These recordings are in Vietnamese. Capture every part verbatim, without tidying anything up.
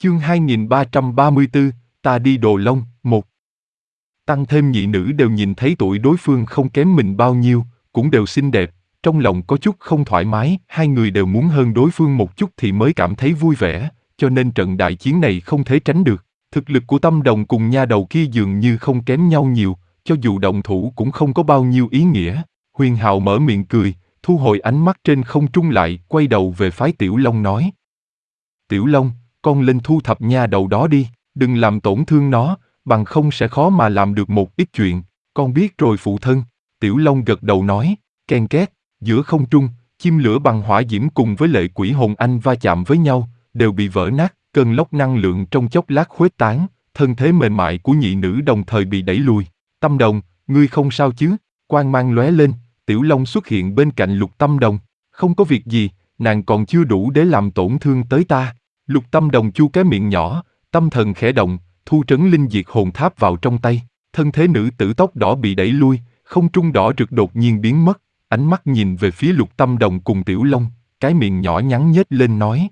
Chương hai nghìn ba trăm ba mươi tư, ta đi Đồ Long, một. Tăng thêm nhị nữ đều nhìn thấy tuổi đối phương không kém mình bao nhiêu, cũng đều xinh đẹp, trong lòng có chút không thoải mái, hai người đều muốn hơn đối phương một chút thì mới cảm thấy vui vẻ, cho nên trận đại chiến này không thể tránh được. Thực lực của Tâm Đồng cùng nha đầu kia dường như không kém nhau nhiều, cho dù động thủ cũng không có bao nhiêu ý nghĩa. Huyền Hạo mở miệng cười, thu hồi ánh mắt trên không trung lại, quay đầu về phái Tiểu Long nói. Tiểu Long, con lên thu thập nha đầu đó đi, đừng làm tổn thương nó, bằng không sẽ khó mà làm được một ít chuyện, con biết rồi phụ thân. Tiểu Long gật đầu nói, ken két, giữa không trung, chim lửa bằng hỏa diễm cùng với lệ quỷ hồn anh va chạm với nhau, đều bị vỡ nát, cơn lốc năng lượng trong chốc lát khuếch tán, thân thế mềm mại của nhị nữ đồng thời bị đẩy lùi. Tâm Đồng, ngươi không sao chứ? Quang mang lóe lên, Tiểu Long xuất hiện bên cạnh Lục Tâm Đồng, không có việc gì, nàng còn chưa đủ để làm tổn thương tới ta. Lục Tâm Đồng chu cái miệng nhỏ, tâm thần khẽ động, thu trấn linh diệt hồn tháp vào trong tay, thân thế nữ tử tóc đỏ bị đẩy lui, không trung đỏ rực đột nhiên biến mất, ánh mắt nhìn về phía Lục Tâm Đồng cùng Tiểu Long, cái miệng nhỏ nhắn nhếch lên nói.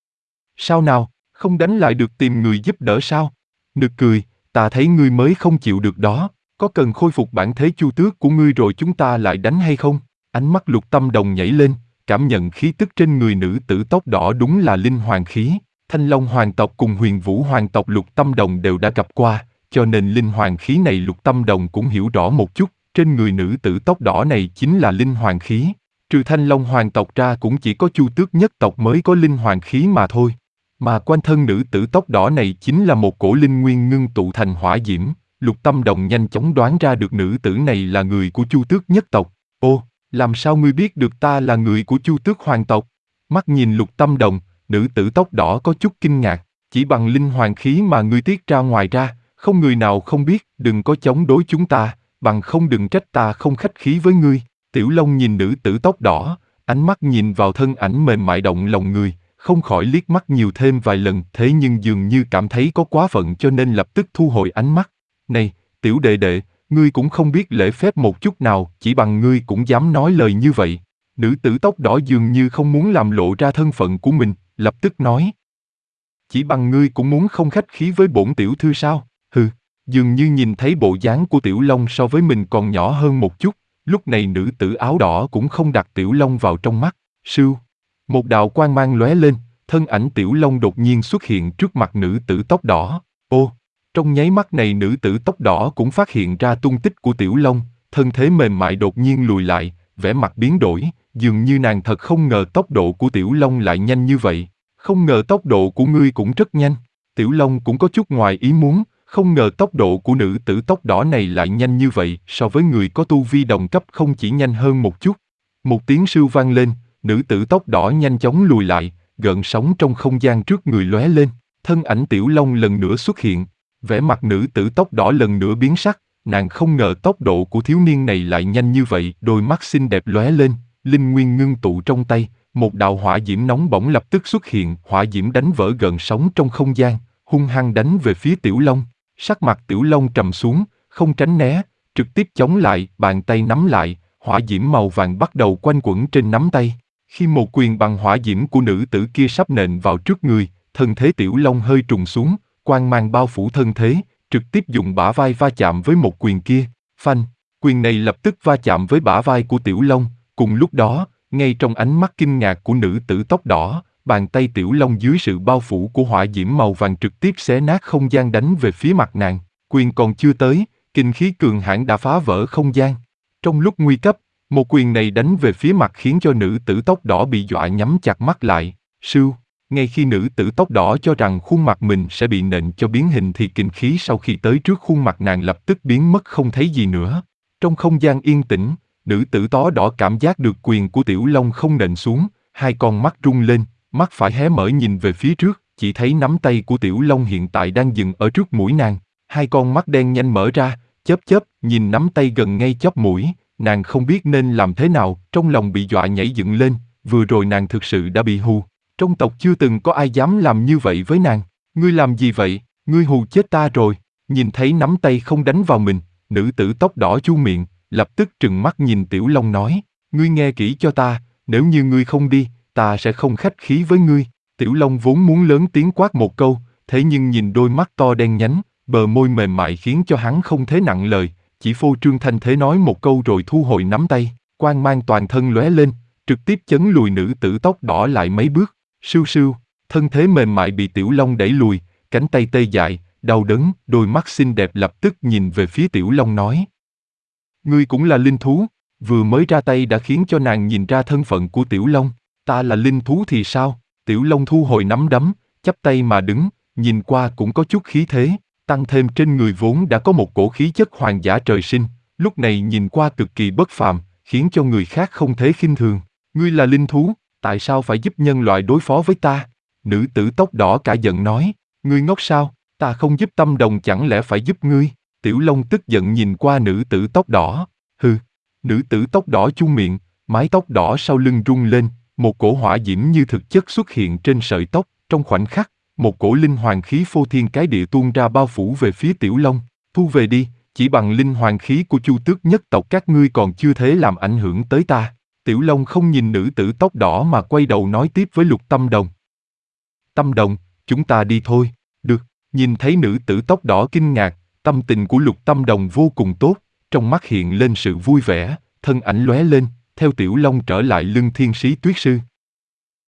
Sao nào, không đánh lại được tìm người giúp đỡ sao? Nực cười, ta thấy ngươi mới không chịu được đó, có cần khôi phục bản thế chu tước của ngươi rồi chúng ta lại đánh hay không? Ánh mắt Lục Tâm Đồng nhảy lên, cảm nhận khí tức trên người nữ tử tóc đỏ đúng là linh hoàng khí. Thanh Long hoàng tộc cùng Huyền Vũ hoàng tộc Lục Tâm Đồng đều đã gặp qua, cho nên linh hoàng khí này Lục Tâm Đồng cũng hiểu rõ một chút, trên người nữ tử tóc đỏ này chính là linh hoàng khí. Trừ Thanh Long hoàng tộc ra cũng chỉ có Chu Tước nhất tộc mới có linh hoàng khí mà thôi. Mà quanh thân nữ tử tóc đỏ này chính là một cổ linh nguyên ngưng tụ thành hỏa diễm, Lục Tâm Đồng nhanh chóng đoán ra được nữ tử này là người của Chu Tước nhất tộc. Ô, làm sao ngươi biết được ta là người của Chu Tước hoàng tộc? Mắt nhìn Lục Tâm Đồng, nữ tử tóc đỏ có chút kinh ngạc, chỉ bằng linh hoàng khí mà ngươi tiết ra ngoài ra, không người nào không biết, đừng có chống đối chúng ta, bằng không đừng trách ta không khách khí với ngươi. Tiểu Long nhìn nữ tử tóc đỏ, ánh mắt nhìn vào thân ảnh mềm mại động lòng người, không khỏi liếc mắt nhiều thêm vài lần, thế nhưng dường như cảm thấy có quá phận cho nên lập tức thu hồi ánh mắt. Này, tiểu đệ đệ, ngươi cũng không biết lễ phép một chút nào, chỉ bằng ngươi cũng dám nói lời như vậy. Nữ tử tóc đỏ dường như không muốn làm lộ ra thân phận của mình, lập tức nói. Chỉ bằng ngươi cũng muốn không khách khí với bổn tiểu thư sao? Hừ, dường như nhìn thấy bộ dáng của Tiểu Long so với mình còn nhỏ hơn một chút, lúc này nữ tử áo đỏ cũng không đặt Tiểu Long vào trong mắt. Sưu, một đạo quang mang lóe lên, thân ảnh Tiểu Long đột nhiên xuất hiện trước mặt nữ tử tóc đỏ. Ô, trong nháy mắt này nữ tử tóc đỏ cũng phát hiện ra tung tích của Tiểu Long, thân thế mềm mại đột nhiên lùi lại, vẻ mặt biến đổi, dường như nàng thật không ngờ tốc độ của Tiểu Long lại nhanh như vậy. Không ngờ tốc độ của ngươi cũng rất nhanh. Tiểu Long cũng có chút ngoài ý muốn, không ngờ tốc độ của nữ tử tóc đỏ này lại nhanh như vậy, so với người có tu vi đồng cấp không chỉ nhanh hơn một chút. Một tiếng sưu vang lên, nữ tử tóc đỏ nhanh chóng lùi lại, gợn sóng trong không gian trước người lóe lên, thân ảnh Tiểu Long lần nữa xuất hiện, vẻ mặt nữ tử tóc đỏ lần nữa biến sắc, nàng không ngờ tốc độ của thiếu niên này lại nhanh như vậy, đôi mắt xinh đẹp lóe lên, linh nguyên ngưng tụ trong tay, một đạo hỏa diễm nóng bỏng lập tức xuất hiện, hỏa diễm đánh vỡ gợn sóng trong không gian, hung hăng đánh về phía Tiểu Long. Sắc mặt Tiểu Long trầm xuống, không tránh né, trực tiếp chống lại, bàn tay nắm lại, hỏa diễm màu vàng bắt đầu quanh quẩn trên nắm tay. Khi một quyền bằng hỏa diễm của nữ tử kia sắp nện vào trước người, thân thế Tiểu Long hơi trùng xuống, quang mang bao phủ thân thế, trực tiếp dùng bả vai va chạm với một quyền kia. Phanh, quyền này lập tức va chạm với bả vai của Tiểu Long, cùng lúc đó, ngay trong ánh mắt kinh ngạc của nữ tử tóc đỏ, bàn tay Tiểu Long dưới sự bao phủ của hỏa diễm màu vàng trực tiếp xé nát không gian đánh về phía mặt nàng. Quyền còn chưa tới, kinh khí cường hãn đã phá vỡ không gian. Trong lúc nguy cấp, một quyền này đánh về phía mặt khiến cho nữ tử tóc đỏ bị dọa nhắm chặt mắt lại. Sưu, ngay khi nữ tử tóc đỏ cho rằng khuôn mặt mình sẽ bị nện cho biến hình thì kinh khí sau khi tới trước khuôn mặt nàng lập tức biến mất không thấy gì nữa. Trong không gian yên tĩnh, nữ tử tó đỏ cảm giác được quyền của Tiểu Long không nện xuống, hai con mắt rung lên, mắt phải hé mở nhìn về phía trước, chỉ thấy nắm tay của Tiểu Long hiện tại đang dừng ở trước mũi nàng, hai con mắt đen nhanh mở ra, chớp chớp, nhìn nắm tay gần ngay chóp mũi, nàng không biết nên làm thế nào, trong lòng bị dọa nhảy dựng lên, vừa rồi nàng thực sự đã bị hù, trong tộc chưa từng có ai dám làm như vậy với nàng, ngươi làm gì vậy, ngươi hù chết ta rồi, nhìn thấy nắm tay không đánh vào mình, nữ tử tóc đỏ chu miệng, lập tức trừng mắt nhìn Tiểu Long nói, ngươi nghe kỹ cho ta, nếu như ngươi không đi, ta sẽ không khách khí với ngươi. Tiểu Long vốn muốn lớn tiếng quát một câu, thế nhưng nhìn đôi mắt to đen nhánh, bờ môi mềm mại khiến cho hắn không thể nặng lời, chỉ phô trương thanh thế nói một câu rồi thu hồi nắm tay, quang mang toàn thân lóe lên, trực tiếp chấn lùi nữ tử tóc đỏ lại mấy bước, sưu sưu, thân thế mềm mại bị Tiểu Long đẩy lùi, cánh tay tê dại, đau đớn, đôi mắt xinh đẹp lập tức nhìn về phía Tiểu Long nói. Ngươi cũng là linh thú, vừa mới ra tay đã khiến cho nàng nhìn ra thân phận của Tiểu Long, ta là linh thú thì sao? Tiểu Long thu hồi nắm đấm, chắp tay mà đứng, nhìn qua cũng có chút khí thế, tăng thêm trên người vốn đã có một cổ khí chất hoàng giả trời sinh, lúc này nhìn qua cực kỳ bất phàm, khiến cho người khác không thể khinh thường. Ngươi là linh thú, tại sao phải giúp nhân loại đối phó với ta? Nữ tử tóc đỏ cả giận nói, ngươi ngốc sao, ta không giúp Tâm Đồng chẳng lẽ phải giúp ngươi? Tiểu Long tức giận nhìn qua nữ tử tóc đỏ, hừ. Nữ tử tóc đỏ chung miệng, mái tóc đỏ sau lưng rung lên, một cổ hỏa diễm như thực chất xuất hiện trên sợi tóc, trong khoảnh khắc, một cổ linh hoàng khí phô thiên cái địa tuôn ra bao phủ về phía Tiểu Long. Thu về đi, chỉ bằng linh hoàng khí của Chu Tước nhất tộc các ngươi còn chưa thế làm ảnh hưởng tới ta. Tiểu Long không nhìn nữ tử tóc đỏ mà quay đầu nói tiếp với Lục Tâm Đồng. Tâm Đồng, chúng ta đi thôi. Được, nhìn thấy nữ tử tóc đỏ kinh ngạc, tâm tình của Lục Tâm Đồng vô cùng tốt, trong mắt hiện lên sự vui vẻ, thân ảnh lóe lên, theo Tiểu Long trở lại lưng Thiên Sĩ Tuyết Sư.